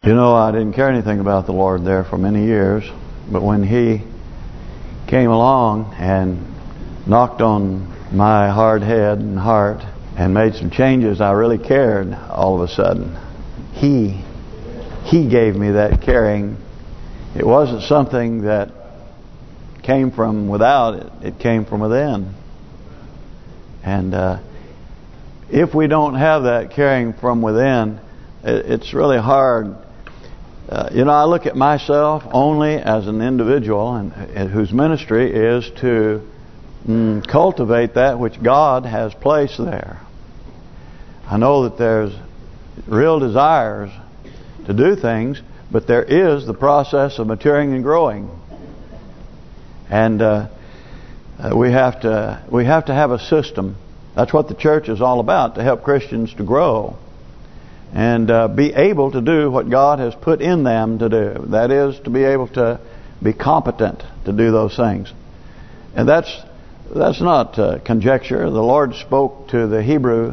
You know, I didn't care anything about the Lord there for many years, but when He came along and knocked on my hard head and heart and made some changes, I really cared all of a sudden. He gave me that caring. It wasn't something that came from without, it came from within. And if we don't have that caring from within, it's really hard. You know, I look at myself only as an individual and whose ministry is to cultivate that which God has placed there. I know that there's real desires to do things, but there is the process of maturing and growing. And we have to have a system. That's what the church is all about, to help Christians to grow and be able to do what God has put in them to do. That is, to be able to be competent to do those things. And that's not conjecture. The Lord spoke to the Hebrew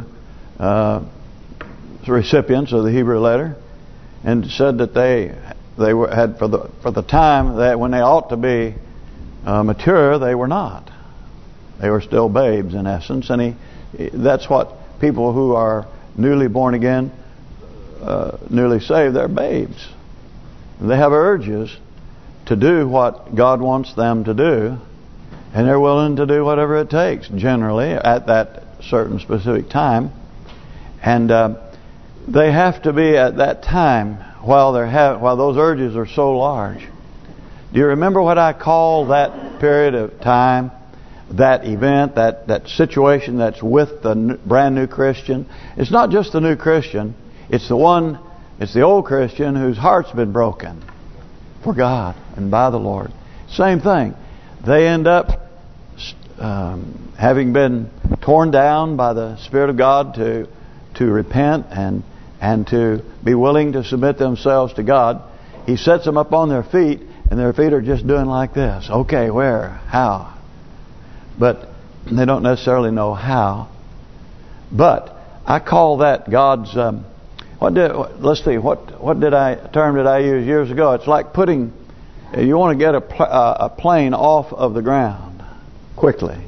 recipients of the Hebrew letter and said that they had for the time that when they ought to be mature, they were not. They were still babes in essence, and that's what people who are newly born again, newly saved, they're babes. They have urges to do what God wants them to do, and they're willing to do whatever it takes, generally, at that certain specific time. And they have to be at that time while those urges are so large. Do you remember what I call that period of time, that event, that situation that's with the brand new Christian? It's not just the new Christian. It's the old Christian whose heart's been broken for God and by the Lord. Same thing. They end up having been torn down by the Spirit of God to repent and to be willing to submit themselves to God. He sets them up on their feet, and their feet are just doing like this. Okay, where? How? But they don't necessarily know how. But I call that God's... let's see. What term did I use years ago? It's like putting... You want to get a plane off of the ground quickly.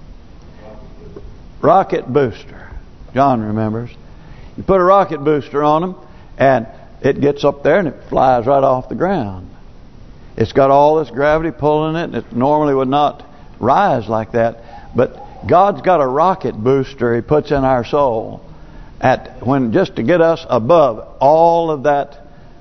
Rocket booster. John remembers. You put a rocket booster on them, and it gets up there and it flies right off the ground. It's got all this gravity pulling it, and it normally would not rise like that. But God's got a rocket booster He puts in our soul just to get us above all of that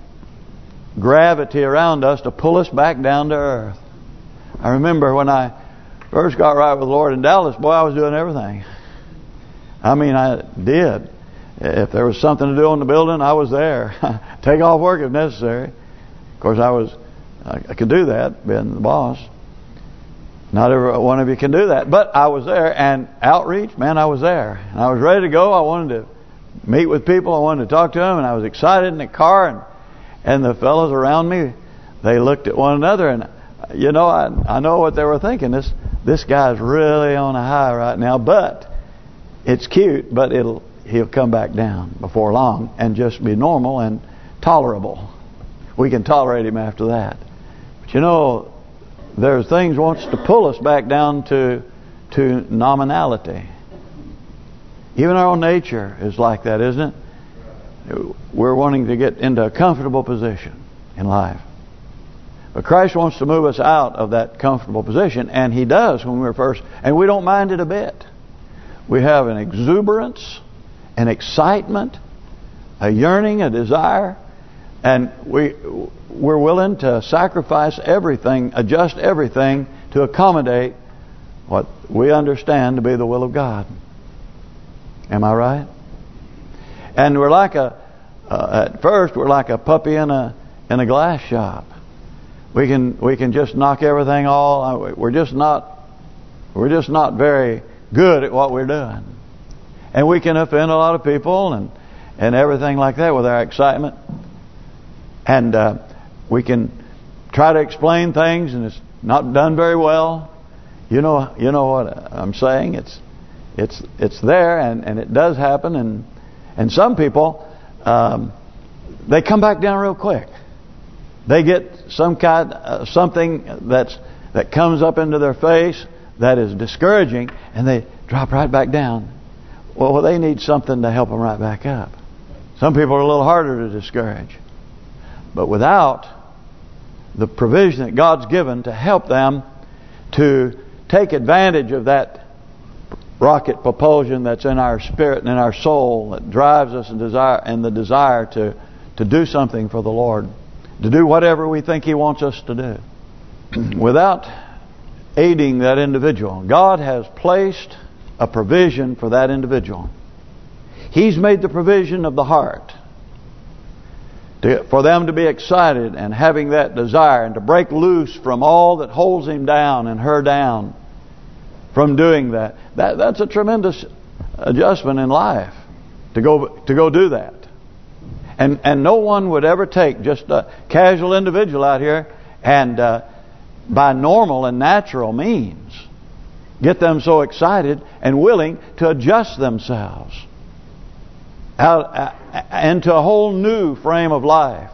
gravity around us to pull us back down to earth. I remember when I first got right with the Lord in Dallas, boy, I was doing everything. I mean, I did. If there was something to do on the building, I was there. Take off work if necessary. Of course, I could do that, being the boss. Not every one of you can do that. But I was there, and outreach, man, I was there. And I was ready to go. I wanted to meet with people. I wanted to talk to them, and I was excited in the car. And the fellows around me, they looked at one another, and you know, I know what they were thinking. This guy's really on a high right now, but it's cute, but he'll come back down before long and just be normal and tolerable. We can tolerate him after that. But you know, there's things wants to pull us back down to nominality. Even our own nature is like that, isn't it? We're wanting to get into a comfortable position in life. But Christ wants to move us out of that comfortable position, and He does when we're first, and we don't mind it a bit. We have an exuberance, an excitement, a yearning, a desire, and we're willing to sacrifice everything, adjust everything to accommodate what we understand to be the will of God. Am I right? And we're like at first we're like a puppy in a glass shop. We can just knock everything all. We're just not very good at what we're doing, and we can offend a lot of people and everything like that with our excitement. And we can try to explain things, and it's not done very well. You know what I'm saying? It's there, and it does happen. And some people, they come back down real quick. They get something that comes up into their face that is discouraging, and they drop right back down. Well, they need something to help them right back up. Some people are a little harder to discourage. But without the provision that God's given to help them to take advantage of that rocket propulsion that's in our spirit and in our soul that drives us and the desire to do something for the Lord, to do whatever we think He wants us to do. Without aiding that individual, God has placed a provision for that individual. He's made the provision of the heart for them to be excited and having that desire and to break loose from all that holds him down and her down from doing that. That's a tremendous adjustment in life to go do that. And no one would ever take just a casual individual out here and by normal and natural means get them so excited and willing to adjust themselves out into a whole new frame of life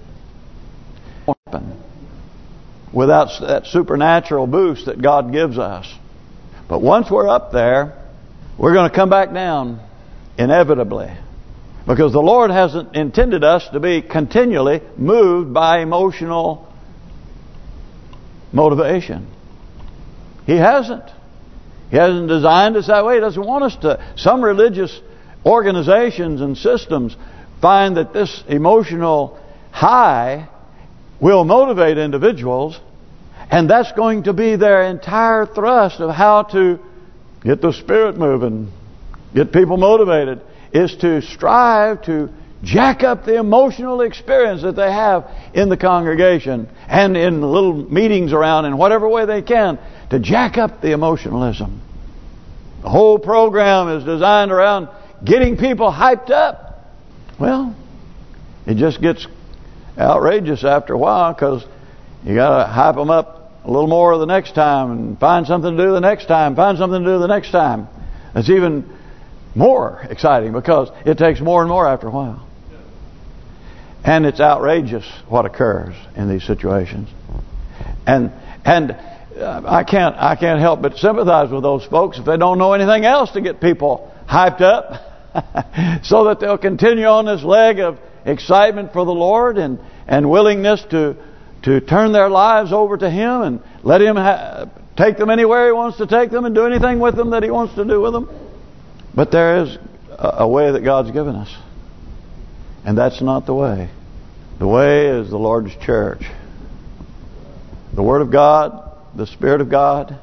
without that supernatural boost that God gives us. But once we're up there, we're going to come back down inevitably, because the Lord hasn't intended us to be continually moved by emotional motivation. He hasn't. He hasn't designed us that way. He doesn't want us to. Some religious organizations and systems find that this emotional high will motivate individuals, and that's going to be their entire thrust of how to get the spirit moving, get people motivated, is to strive to jack up the emotional experience that they have in the congregation and in little meetings around in whatever way they can, to jack up the emotionalism. The whole program is designed around getting people hyped up. Well, it just gets outrageous after a while, because you got to hype them up a little more the next time and find something to do the next time, find something to do the next time. It's even more exciting because it takes more and more after a while. And it's outrageous what occurs in these situations. And I can't help but sympathize with those folks if they don't know anything else to get people hyped up so that they'll continue on this leg of excitement for the Lord and willingness to turn their lives over to Him and let Him take them anywhere He wants to take them and do anything with them that He wants to do with them. But there is a way that God's given us, and that's not the way. The way is the Lord's church. The Word of God, the Spirit of God,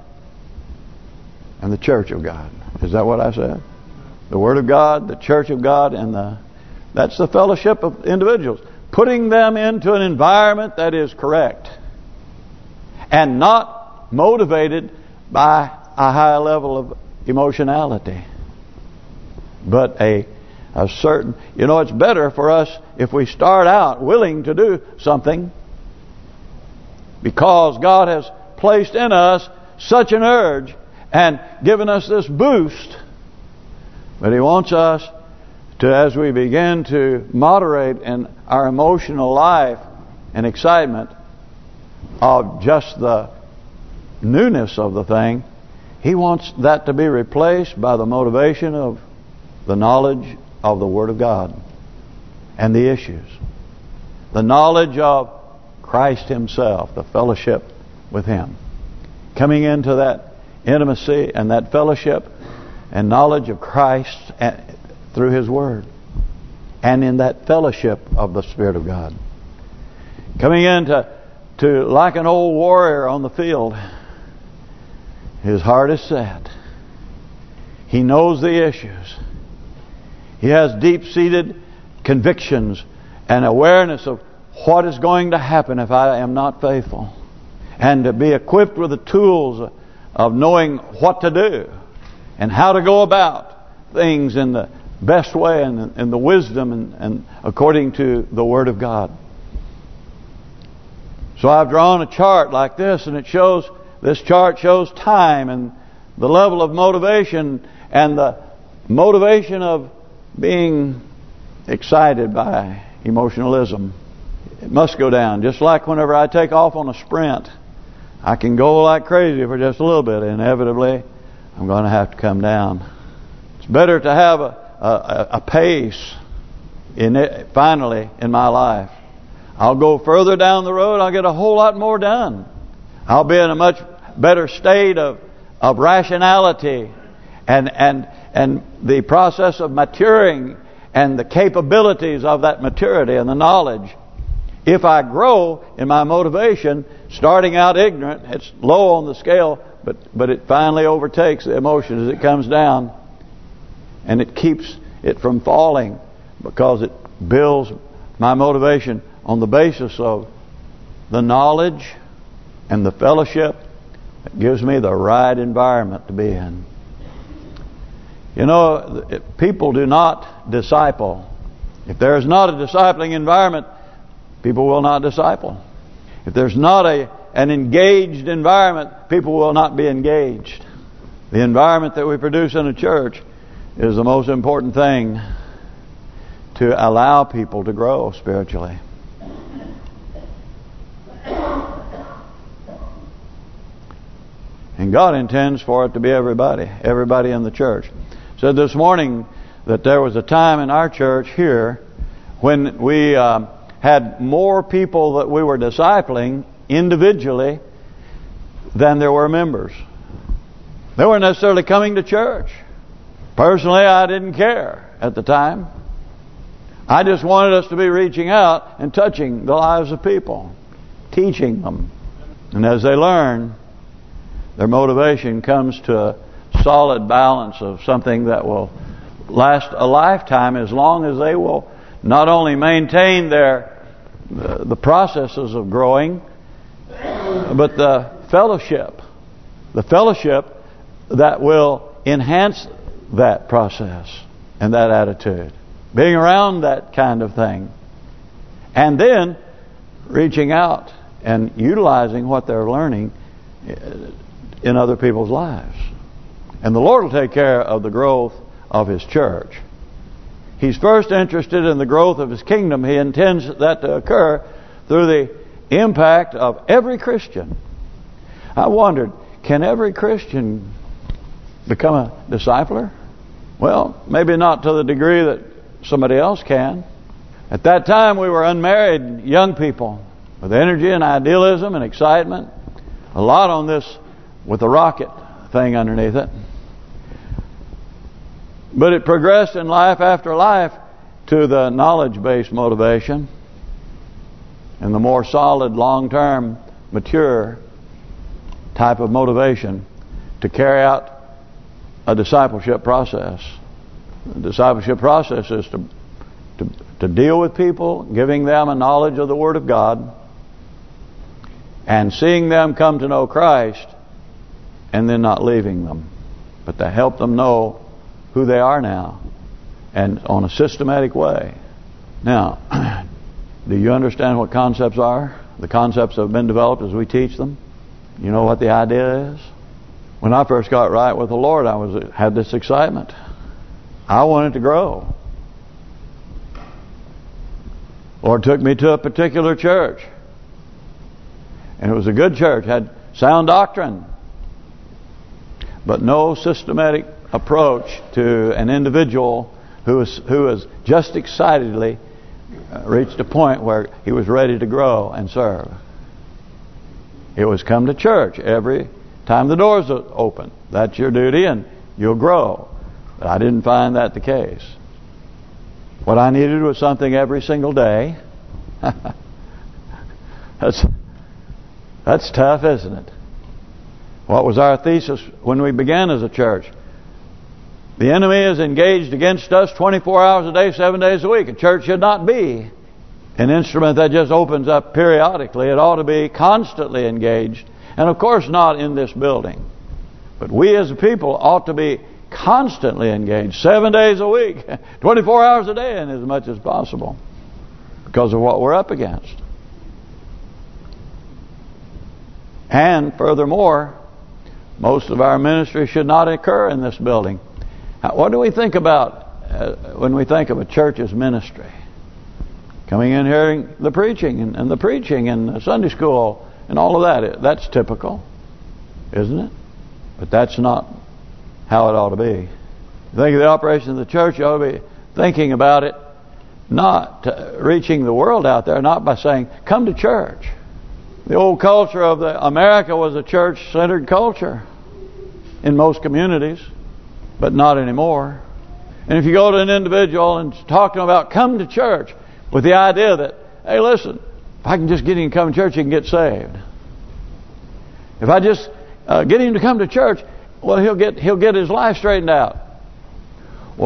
and the church of God. Is that what I said? The Word of God, the church of God, and that's the fellowship of individuals. Putting them into an environment that is correct and not motivated by a high level of emotionality, but a certain, it's better for us if we start out willing to do something because God has placed in us such an urge and given us this boost. But He wants us to, as we begin to moderate in our emotional life and excitement of just the newness of the thing, He wants that to be replaced by the motivation of the knowledge of the Word of God and the issues. The knowledge of Christ Himself, the fellowship with Him. Coming into that intimacy and that fellowship and knowledge of Christ through His Word. And in that fellowship of the Spirit of God. Coming into like an old warrior on the field. His heart is set. He knows the issues. He has deep-seated convictions and awareness of what is going to happen if I am not faithful. And to be equipped with the tools of knowing what to do and how to go about things in the best way and in the wisdom and according to the Word of God. So I've drawn a chart like this, and this chart shows time and the level of motivation and the motivation of being excited by emotionalism. It must go down. Just like whenever I take off on a sprint, I can go like crazy for just a little bit. Inevitably, I'm going to have to come down. It's better to have a pace finally in my life. I'll go further down the road. I'll get a whole lot more done. I'll be in a much better state of rationality and the process of maturing and the capabilities of that maturity and the knowledge. If I grow in my motivation, starting out ignorant, it's low on the scale, but it finally overtakes the emotion as it comes down, and it keeps it from falling because it builds my motivation on the basis of the knowledge and the fellowship that gives me the right environment to be in. You know, people do not disciple. If there is not a discipling environment, people will not disciple. If there's not an engaged environment, people will not be engaged. The environment that we produce in a church is the most important thing to allow people to grow spiritually. And God intends for it to be everybody in the church. Said this morning that there was a time in our church here when we had more people that we were discipling individually than there were members. They weren't necessarily coming to church. Personally, I didn't care at the time. I just wanted us to be reaching out and touching the lives of people, teaching them. And as they learn, their motivation comes to a solid balance of something that will last a lifetime, as long as they will not only maintain the processes of growing, but the fellowship that will enhance that process and that attitude, being around that kind of thing, and then reaching out and utilizing what they're learning in other people's lives. And the Lord will take care of the growth of His church. He's first interested in the growth of His kingdom. He intends that to occur through the impact of every Christian. I wondered, can every Christian become a discipler? Well, maybe not to the degree that somebody else can. At that time, we were unmarried young people with energy and idealism and excitement. A lot on this with the rocket thing underneath it. But it progressed in life after life to the knowledge-based motivation and the more solid, long-term, mature type of motivation to carry out a discipleship process. The discipleship process is to deal with people, giving them a knowledge of the Word of God, and seeing them come to know Christ, and then not leaving them, but to help them know who they are now, and on a systematic way. Now, do you understand what concepts are? The concepts have been developed as we teach them. You know what the idea is? When I first got right with the Lord, I had this excitement. I wanted to grow. Lord took me to a particular church, and it was a good church, had sound doctrine, but no systematic approach to an individual who has just excitedly reached a point where he was ready to grow and serve. It was come to church every time the doors open. That's your duty and you'll grow. But I didn't find that the case. What I needed was something every single day. That's tough, isn't it? What was our thesis when we began as a church? The enemy is engaged against us 24 hours a day, 7 days a week. A church should not be an instrument that just opens up periodically. It ought to be constantly engaged. And of course not in this building. But we as a people ought to be constantly engaged, 7 days a week, 24 hours a day, and as much as possible, because of what we're up against. And furthermore, most of our ministry should not occur in this building. What do we think about when we think of a church's ministry? Coming in hearing the preaching and the preaching and the Sunday school and all of that. That's typical, isn't it? But that's not how it ought to be. Think of the operation of the church, you ought to be thinking about it, not reaching the world out there, not by saying, come to church. The old culture of America was a church-centered culture in most communities, but not anymore. And if you go to an individual and talk to him about come to church with the idea that, hey, listen, if I can just get him to come to church, he can get saved. If I just get him to come to church, well, he'll get his life straightened out. Well,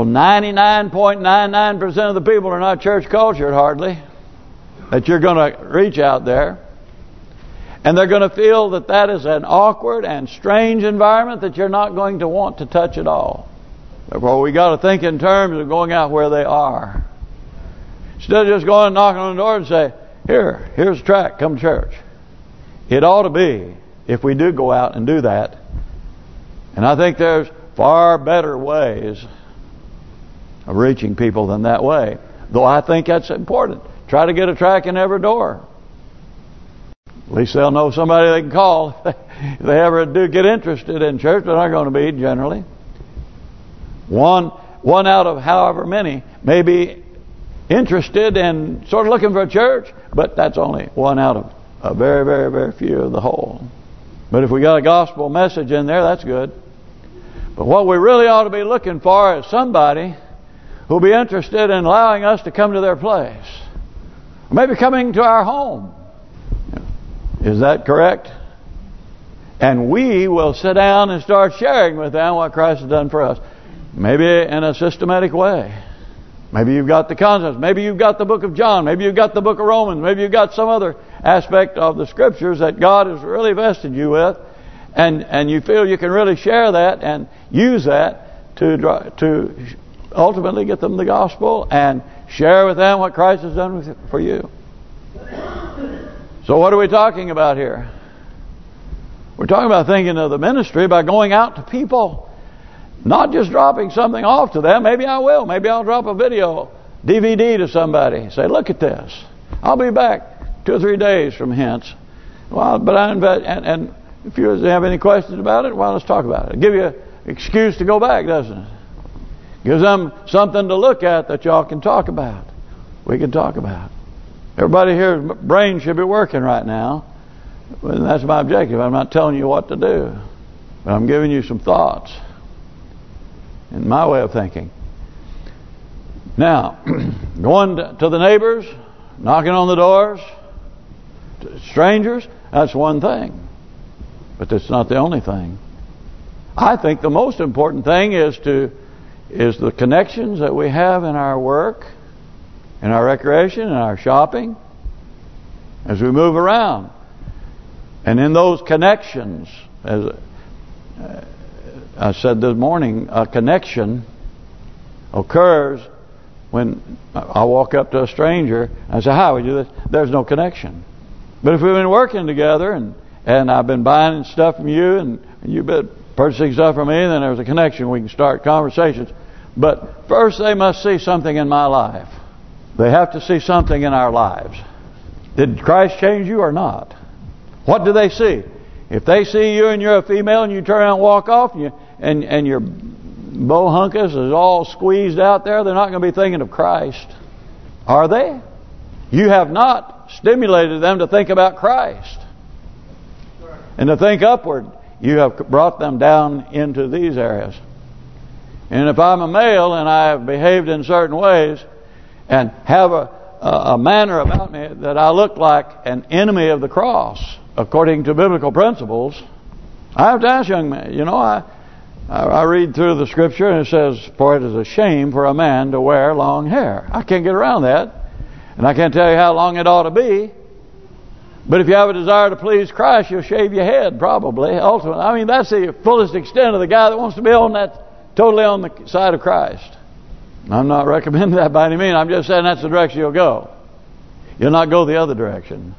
99.99% of the people are not church cultured, hardly, that you're going to reach out there. And they're going to feel that that is an awkward and strange environment that you're not going to want to touch at all. Therefore, we got to think in terms of going out where they are. Instead of just going and knocking on the door and say, here's a tract, come to church. It ought to be, if we do go out and do that. And I think there's far better ways of reaching people than that way. Though I think that's important. Try to get a tract in every door. At least they'll know somebody they can call if they ever do get interested in church. They're not going to be generally. One out of however many may be interested and sort of looking for a church, but that's only one out of a very, very, very few of the whole. But if we got a gospel message in there, that's good. But what we really ought to be looking for is somebody who'll be interested in allowing us to come to their place. Maybe coming to our home. Is that correct? And we will sit down and start sharing with them what Christ has done for us. Maybe in a systematic way. Maybe you've got the concepts. Maybe you've got the book of John. Maybe you've got the book of Romans. Maybe you've got some other aspect of the Scriptures that God has really vested you with. And you feel you can really share that and use that to ultimately get them the gospel and share with them what Christ has done for you. So what are we talking about here? We're talking about thinking of the ministry by going out to people, not just dropping something off to them. Maybe I will. Maybe I'll drop a video, DVD to somebody. Say, look at this. I'll be back 2 or 3 days from hence. Well, but I invite, and if you have any questions about it, well, let's talk about it. It'll give you an excuse to go back, doesn't it? Gives them something to look at that y'all can talk about. We can talk about. Everybody here's brain should be working right now. And that's my objective. I'm not telling you what to do. But I'm giving you some thoughts. In my way of thinking. Now, going to the neighbors, knocking on the doors, to strangers, that's one thing. But that's not the only thing. I think the most important thing is the connections that we have in our work, in our recreation, in our shopping, as we move around. And in those connections, as I said this morning, a connection occurs when I walk up to a stranger. I say, "Hi, we do this." There's no connection. But if we've been working together and I've been buying stuff from you and you've been purchasing stuff from me, then there's a connection. We can start conversations. But first they must see something in my life. They have to see something in our lives. Did Christ change you or not? What do they see? If they see you and you're a female and you turn around and walk off and your bohunkus is all squeezed out there, they're not going to be thinking of Christ. Are they? You have not stimulated them to think about Christ. And to think upward. You have brought them down into these areas. And if I'm a male and I have behaved in certain ways and have a manner about me that I look like an enemy of the cross, according to biblical principles, I have to ask young men, I read through the Scripture and it says, "For it is a shame for a man to wear long hair." I can't get around that. And I can't tell you how long it ought to be. But if you have a desire to please Christ, you'll shave your head, probably, ultimately. I mean, that's the fullest extent of the guy that wants to be totally on the side of Christ. I'm not recommending that by any means. I'm just saying that's the direction you'll go. You'll not go the other direction.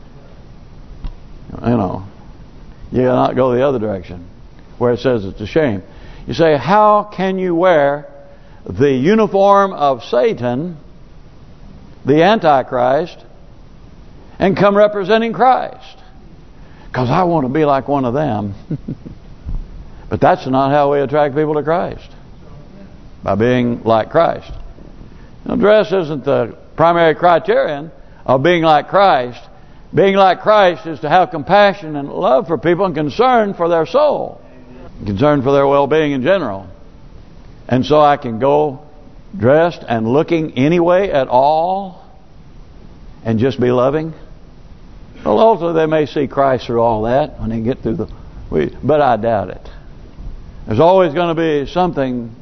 You'll not go the other direction, where it says it's a shame. You say, how can you wear the uniform of Satan the Antichrist and come representing Christ. Because I want to be like one of them. But that's not how we attract people to Christ. By being like Christ. Now, dress isn't the primary criterion of being like Christ. Being like Christ is to have compassion and love for people and concern for their soul. Concern for their well-being in general. And so I can go dressed and looking any way at all and just be loving. Well, ultimately they may see Christ through all that when they get through but I doubt it. There's always going to be something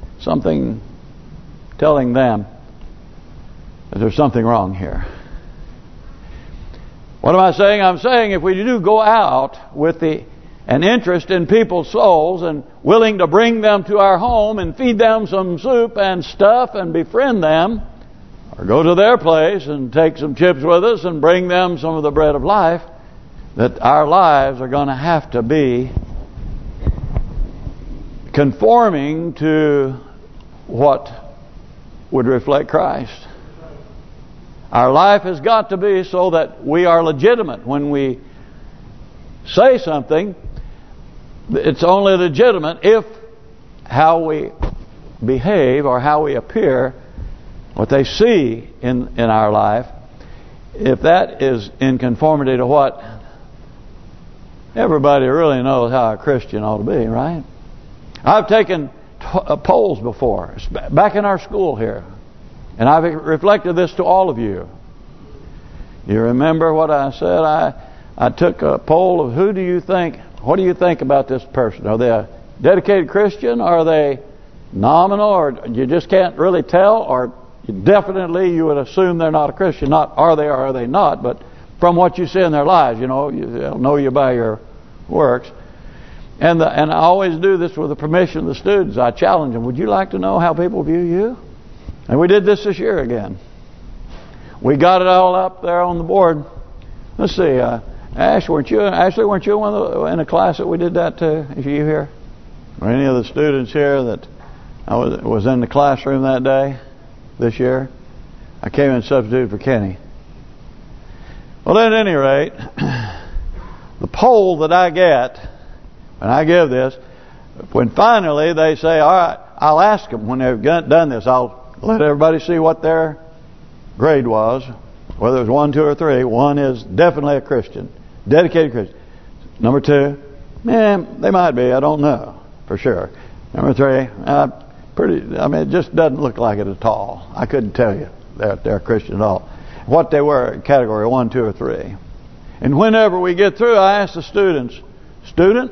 telling them that there's something wrong here. What am I saying? I'm saying if we do go out with an interest in people's souls and willing to bring them to our home and feed them some soup and stuff and befriend them, or go to their place and take some chips with us and bring them some of the bread of life, that our lives are going to have to be conforming to what would reflect Christ. Our life has got to be so that we are legitimate. When we say something, it's only legitimate if how we behave or how we appear, what they see in our life, if that is in conformity to what everybody really knows how a Christian ought to be, right? I've taken polls before, back in our school here, and I've reflected this to all of you. You remember what I said? I took a poll of what do you think about this person? Are they a dedicated Christian? Are they nominal? Or you just can't really tell? Or definitely you would assume they're not a Christian. Not are they or are they not, but from what you see in their lives, they'll know you by your works. And I always do this with the permission of the students. I challenge them. Would you like to know how people view you? And we did this year again. We got it all up there on the board. Let's see. Ashley, weren't you in a class that we did that to? Is you here? Or any of the students here that I was in the classroom that day this year? I came in substitute for Kenny. Well, at any rate, the poll that I get when I give this, when finally they say, all right, I'll ask them when they've done this. I'll let everybody see what their grade was, whether it was 1, 2, or 3. 1 is definitely a Christian, dedicated Christian. Number 2, they might be. I don't know for sure. Number 3, it just doesn't look like it at all. I couldn't tell you that they're Christian at all. What they were, category 1, 2, or 3. And whenever we get through, I ask the students, student,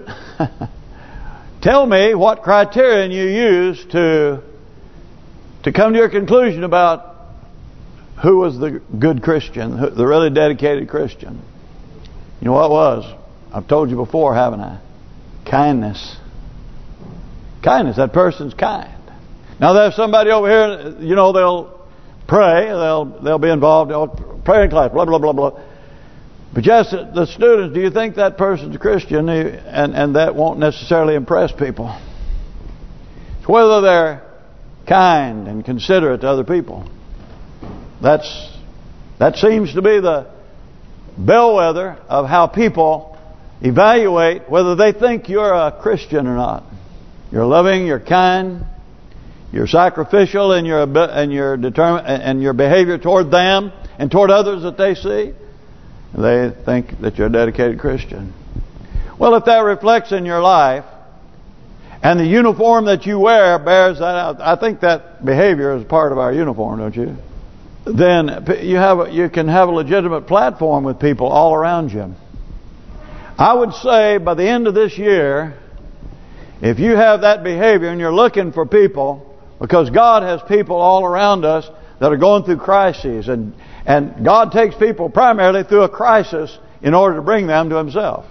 tell me what criterion you use to come to your conclusion about who was the good Christian, the really dedicated Christian. You know what it was? I've told you before, haven't I? Kindness. Kindness. That person's kind. Now there's somebody over here, they'll pray, they'll be involved, prayer in class, blah, blah, blah, blah. But just the students, do you think that person's a Christian? And that won't necessarily impress people. It's whether they're kind and considerate to other people. That seems to be the bellwether of how people evaluate whether they think you're a Christian or not. You're loving, you're kind, you're sacrificial in your behavior toward them and toward others that they see. They think that you're a dedicated Christian. Well, if that reflects in your life, and the uniform that you wear bears that out, I think that behavior is part of our uniform, don't you? Then you can have a legitimate platform with people all around you. I would say by the end of this year, if you have that behavior and you're looking for people, because God has people all around us that are going through crises, and God takes people primarily through a crisis in order to bring them to Himself.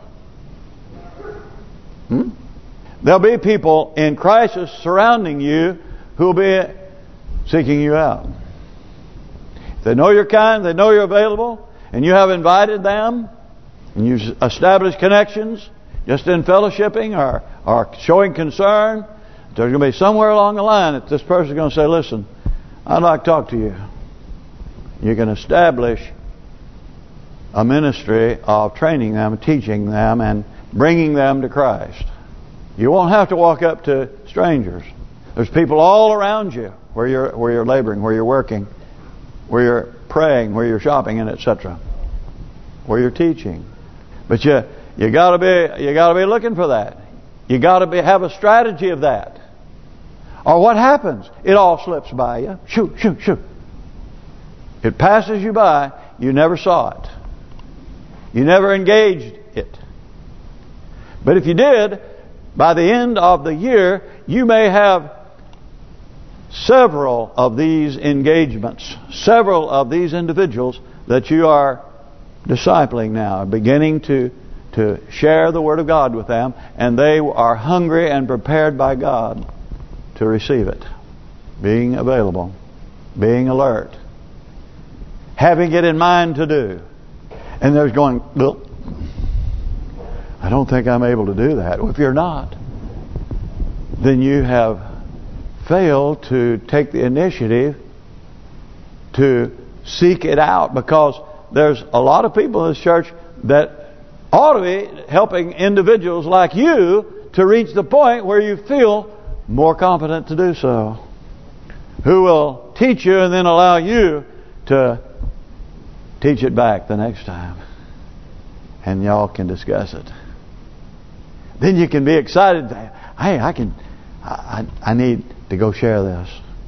There'll be people in crisis surrounding you who will be seeking you out. If they know you're kind, they know you're available, and you have invited them, and you've established connections, just in fellowshipping or showing concern, there's going to be somewhere along the line that this person's going to say, listen, I'd like to talk to you. you can establish a ministry of training them, teaching them, and bringing them to Christ. You won't have to walk up to strangers. There's people all around you where you're laboring, where you're working, where you're praying, where you're shopping, and etc. Where you're teaching. But you got to be looking for that. You got to have a strategy of that. Or what happens? It all slips by you. Shoot. It passes you by. You never saw it. You never engaged it. But if you did, by the end of the year, you may have several of these engagements, several of these individuals that you are discipling now, beginning to share the Word of God with them, and they are hungry and prepared by God to receive it. Being available, being alert, having it in mind to do. And there's going, well, I don't think I'm able to do that. Well, if you're not, then you have failed to take the initiative to seek it out, because there's a lot of people in this church that ought to be helping individuals like you to reach the point where you feel more competent to do so. Who will teach you and then allow you to teach it back the next time. And y'all can discuss it. Then you can be excited. Hey, I need to go share this.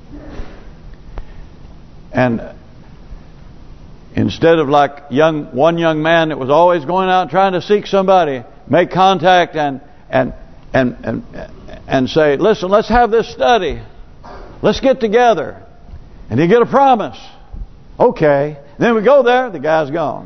And instead of like one young man that was always going out trying to seek somebody, make contact and say, listen, let's have this study. Let's get together. And you get a promise. Okay. Then we go there, the guy's gone.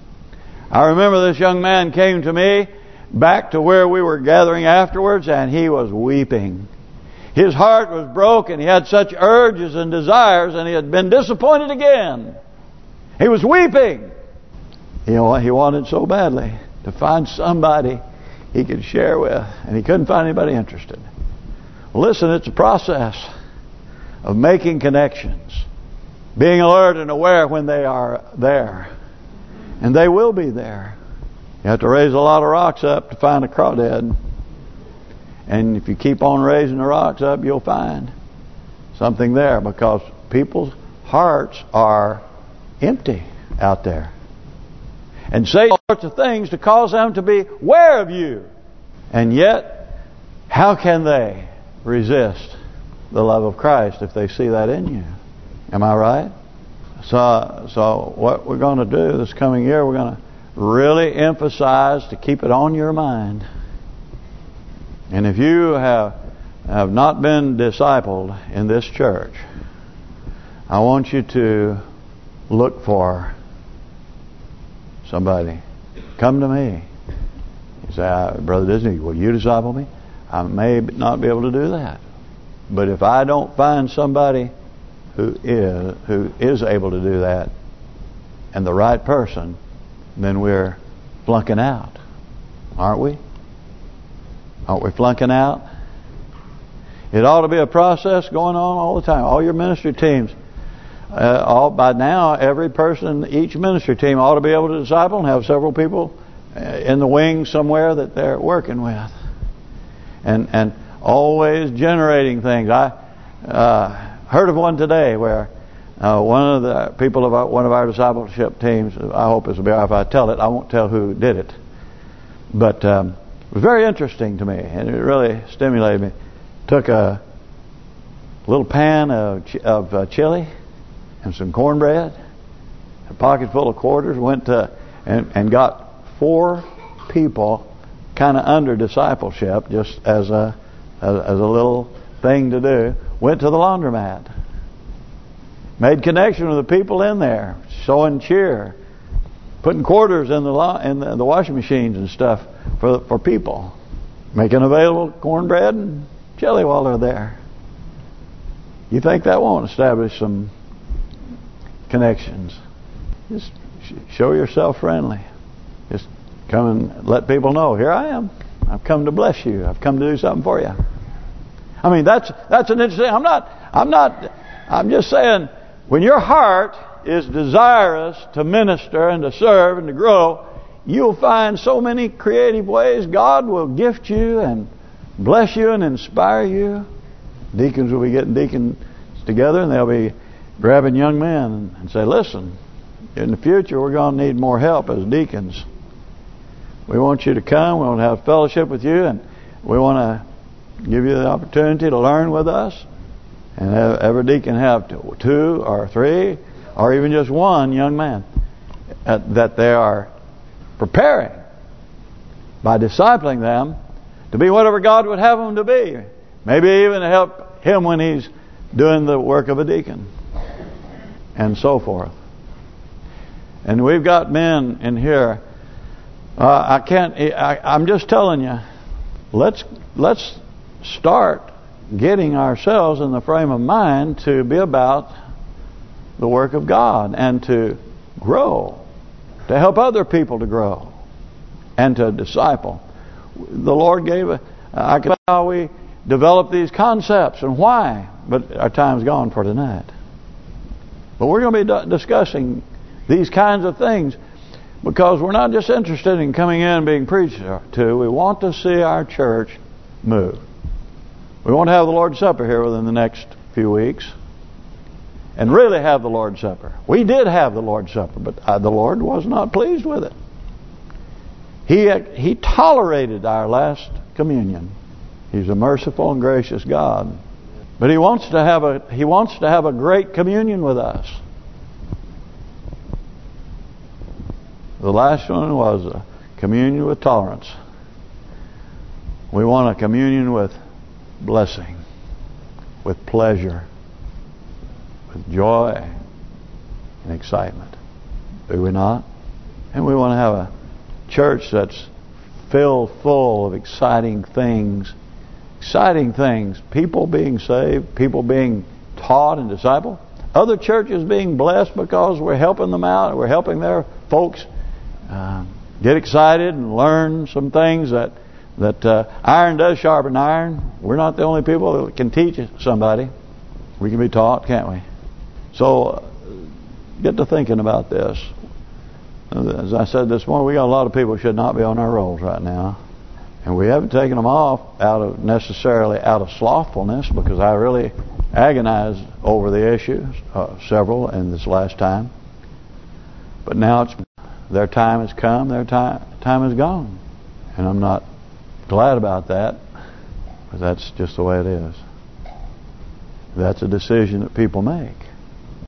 I remember this young man came to me back to where we were gathering afterwards, and he was weeping. His heart was broken. He had such urges and desires, and he had been disappointed again. He was weeping. He wanted so badly to find somebody he could share with, and he couldn't find anybody interested. Listen, it's a process of making connections, being alert and aware when they are there. And they will be there. You have to raise a lot of rocks up to find a crawdad. And if you keep on raising the rocks up, you'll find something there, because people's hearts are empty out there. And say all sorts of things to cause them to be aware of you. And yet, how can they resist the love of Christ if they see that in you? Am I right? So what we're going to do this coming year, we're going to really emphasize to keep it on your mind. And if you have not been discipled in this church, I want you to look for somebody. Come to me. You say, Brother Disney, will you disciple me? I may not be able to do that. But if I don't find somebody who is able to do that, and the right person, then we're flunking out. Aren't we? Aren't we flunking out? It ought to be a process going on all the time. All your ministry teams, by now, every person, each ministry team ought to be able to disciple and have several people in the wings somewhere that they're working with. And always generating things. I heard of one today where one of the people of one of our discipleship teams, I hope it'll be all right if I tell it. I won't tell who did it. But it was very interesting to me, and it really stimulated me. Took a little pan of chili and some cornbread, a pocket full of quarters, went to and got 4 people kind of under discipleship, just as a little thing to do. Went to the laundromat, made connection with the people in there, showing cheer, putting quarters in the washing machines and stuff for people, making available cornbread and chili while they're there. You think that won't establish some connections? Just show yourself friendly. Just come and let people know, here I am. I've come to bless you. I've come to do something for you. I mean, that's an interesting. I'm just saying, when your heart is desirous to minister and to serve and to grow, you'll find so many creative ways God will gift you and bless you and inspire you. Deacons will be getting deacons together and they'll be grabbing young men and say, listen, in the future we're going to need more help as deacons. We want you to come, we want to have fellowship with you, and we want to give you the opportunity to learn with us. And every deacon have 2 or 3 or even just one young man that they are preparing by discipling them to be whatever God would have them to be. Maybe even to help him when he's doing the work of a deacon. And so forth. And we've got men in here. I'm just telling you, let's start getting ourselves in the frame of mind to be about the work of God and to grow, to help other people to grow and to disciple. The Lord gave how we develop these concepts and why, but our time's gone for tonight. But we're going to be discussing these kinds of things because we're not just interested in coming in and being preached to. We want to see our church move. We want to have the Lord's Supper here within the next few weeks. And really have the Lord's Supper. We did have the Lord's Supper, but the Lord was not pleased with it. He tolerated our last communion. He's a merciful and gracious God. But He wants to have a great communion with us. The last one was a communion with tolerance. We want a communion with blessing, with pleasure, with joy and excitement. Do we not? And we want to have a church that's filled full of exciting things. Exciting things. People being saved, people being taught and discipled. Other churches being blessed because we're helping them out. We're helping their folks get excited and learn some things that iron does sharpen iron. We're not the only people that can teach somebody. We can be taught, can't we? So get to thinking about this. As I said this morning, we got a lot of people who should not be on our rolls right now. And we haven't taken them off necessarily out of slothfulness, because I really agonized over the issues, several in this last time. But now their time has come, their time is gone. And I'm not glad about that, but that's just the way it is. That's a decision that people make.